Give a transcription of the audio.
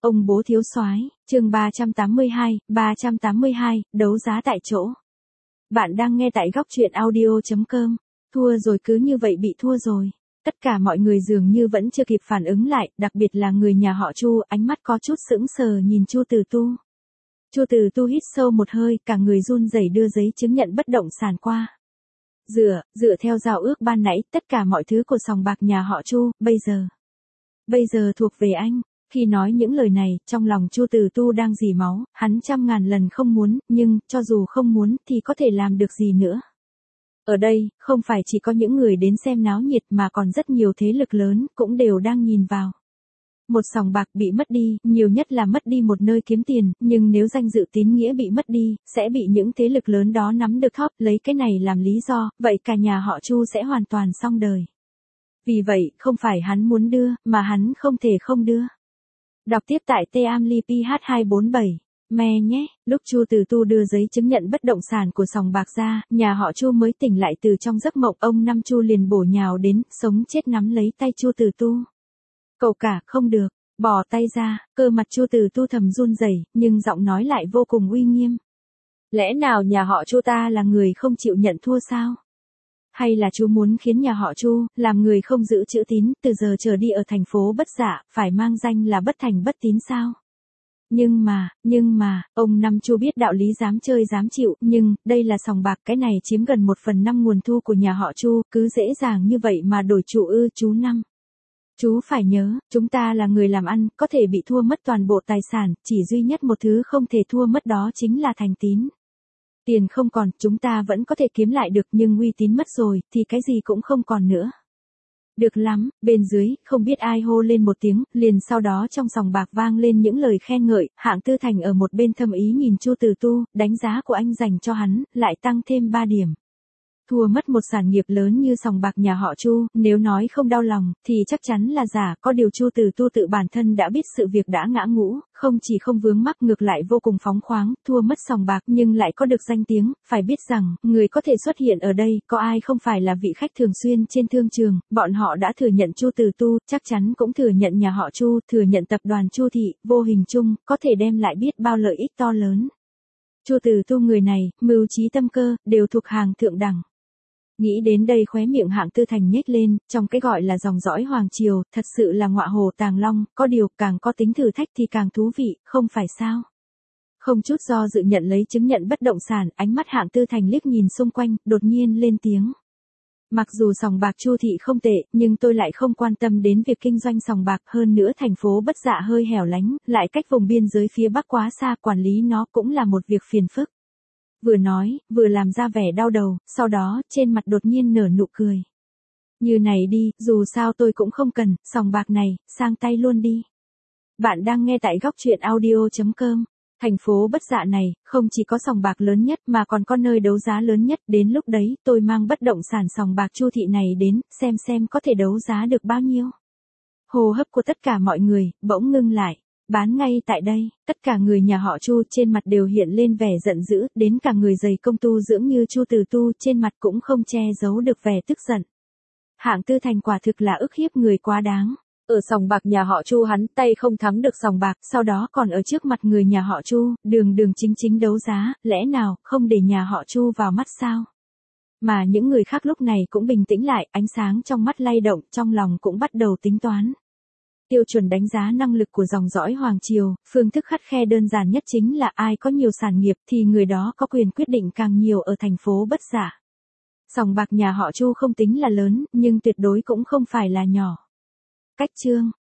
Ông bố thiếu soái, chương 382, đấu giá tại chỗ. Bạn đang nghe tại góc truyện audio.com. Thua rồi, cứ như vậy bị thua rồi. Tất cả mọi người dường như vẫn chưa kịp phản ứng lại, đặc biệt là người nhà họ Chu, ánh mắt có chút sững sờ nhìn Chu Từ Tu. Chu Từ Tu hít sâu một hơi, cả người run rẩy đưa giấy chứng nhận bất động sản qua. Dựa theo giao ước ban nãy, tất cả mọi thứ của sòng bạc nhà họ Chu, bây giờ thuộc về anh. Khi nói những lời này, trong lòng Chu Từ Tu đang rỉ máu, hắn trăm ngàn lần không muốn, nhưng, cho dù không muốn, thì có thể làm được gì nữa. Ở đây, không phải chỉ có những người đến xem náo nhiệt mà còn rất nhiều thế lực lớn, cũng đều đang nhìn vào. Một sòng bạc bị mất đi, nhiều nhất là mất đi một nơi kiếm tiền, nhưng nếu danh dự tín nghĩa bị mất đi, sẽ bị những thế lực lớn đó nắm được thóp, lấy cái này làm lý do, vậy cả nhà họ Chu sẽ hoàn toàn xong đời. Vì vậy, không phải hắn muốn đưa, mà hắn không thể không đưa. Đọc tiếp tại TAMLIPH247. Me nhé, lúc Chu Từ Tu đưa giấy chứng nhận bất động sản của sòng bạc ra, nhà họ Chu mới tỉnh lại từ trong giấc mộng, ông Năm Chu liền bổ nhào đến, sống chết nắm lấy tay Chu Từ Tu. Cậu cả, không được, bỏ tay ra, cơ mặt Chu Từ Tu thầm run rẩy, nhưng giọng nói lại vô cùng uy nghiêm. Lẽ nào nhà họ Chu ta là người không chịu nhận thua sao? Hay là chú muốn khiến nhà họ Chu, làm người không giữ chữ tín, từ giờ trở đi ở thành phố Bất Dạ, phải mang danh là bất thành bất tín sao? Nhưng mà, ông Năm Chu biết đạo lý dám chơi dám chịu, nhưng, đây là sòng bạc, cái này chiếm gần 1/5 nguồn thu của nhà họ Chu, cứ dễ dàng như vậy mà đổi chủ ư? Chú Năm. Chú phải nhớ, chúng ta là người làm ăn, có thể bị thua mất toàn bộ tài sản, chỉ duy nhất một thứ không thể thua mất đó chính là thành tín. Tiền không còn, chúng ta vẫn có thể kiếm lại được, nhưng uy tín mất rồi, thì cái gì cũng không còn nữa. Được lắm, bên dưới, không biết ai hô lên một tiếng, liền sau đó trong sòng bạc vang lên những lời khen ngợi, Hạng Tư Thành ở một bên thâm ý nhìn Chu Từ Tu, đánh giá của anh dành cho hắn, lại tăng thêm 3 điểm. Thua mất một sản nghiệp lớn như sòng bạc nhà họ Chu, nếu nói không đau lòng, thì chắc chắn là giả, có điều Chu Từ Tu tự bản thân đã biết sự việc đã ngã ngũ, không chỉ không vướng mắc ngược lại vô cùng phóng khoáng, thua mất sòng bạc nhưng lại có được danh tiếng, phải biết rằng, người có thể xuất hiện ở đây, có ai không phải là vị khách thường xuyên trên thương trường, bọn họ đã thừa nhận Chu Từ Tu, chắc chắn cũng thừa nhận nhà họ Chu, thừa nhận tập đoàn Chu Thị, vô hình chung, có thể đem lại biết bao lợi ích to lớn. Chu Từ Tu người này, mưu trí tâm cơ, đều thuộc hàng thượng đẳng. Nghĩ đến đây khóe miệng Hạng Tư Thành nhếch lên, trong cái gọi là dòng dõi hoàng triều, thật sự là ngọa hồ tàng long, có điều càng có tính thử thách thì càng thú vị, không phải sao? Không chút do dự nhận lấy chứng nhận bất động sản, ánh mắt Hạng Tư Thành liếc nhìn xung quanh, đột nhiên lên tiếng. Mặc dù sòng bạc Chu Thị không tệ, nhưng tôi lại không quan tâm đến việc kinh doanh sòng bạc, hơn nữa thành phố Bất Dạ hơi hẻo lánh, lại cách vùng biên giới phía Bắc quá xa, quản lý nó cũng là một việc phiền phức. Vừa nói, vừa làm ra vẻ đau đầu, sau đó, trên mặt đột nhiên nở nụ cười. Như này đi, dù sao tôi cũng không cần, sòng bạc này, sang tay luôn đi. Bạn đang nghe tại góc truyện audio.com. Thành phố Bất Dạ này, không chỉ có sòng bạc lớn nhất mà còn có nơi đấu giá lớn nhất, đến lúc đấy, tôi mang bất động sản sòng bạc Chu Thị này đến, xem có thể đấu giá được bao nhiêu. Hô hấp của tất cả mọi người, bỗng ngưng lại. Bán ngay tại đây, tất cả người nhà họ Chu trên mặt đều hiện lên vẻ giận dữ, đến cả người dày công tu dưỡng như Chu Từ Tu trên mặt cũng không che giấu được vẻ tức giận. Hạng Tư Thành quả thực là ức hiếp người quá đáng. Ở sòng bạc nhà họ Chu hắn tay không thắng được sòng bạc, sau đó còn ở trước mặt người nhà họ Chu, đường chính đấu giá, lẽ nào không để nhà họ Chu vào mắt sao? Mà những người khác lúc này cũng bình tĩnh lại, ánh sáng trong mắt lay động, trong lòng cũng bắt đầu tính toán. Tiêu chuẩn đánh giá năng lực của dòng dõi hoàng triều, phương thức khắt khe đơn giản nhất chính là ai có nhiều sản nghiệp thì người đó có quyền quyết định càng nhiều ở thành phố Bất Dạ. Sòng bạc nhà họ Chu không tính là lớn, nhưng tuyệt đối cũng không phải là nhỏ. Cách chương,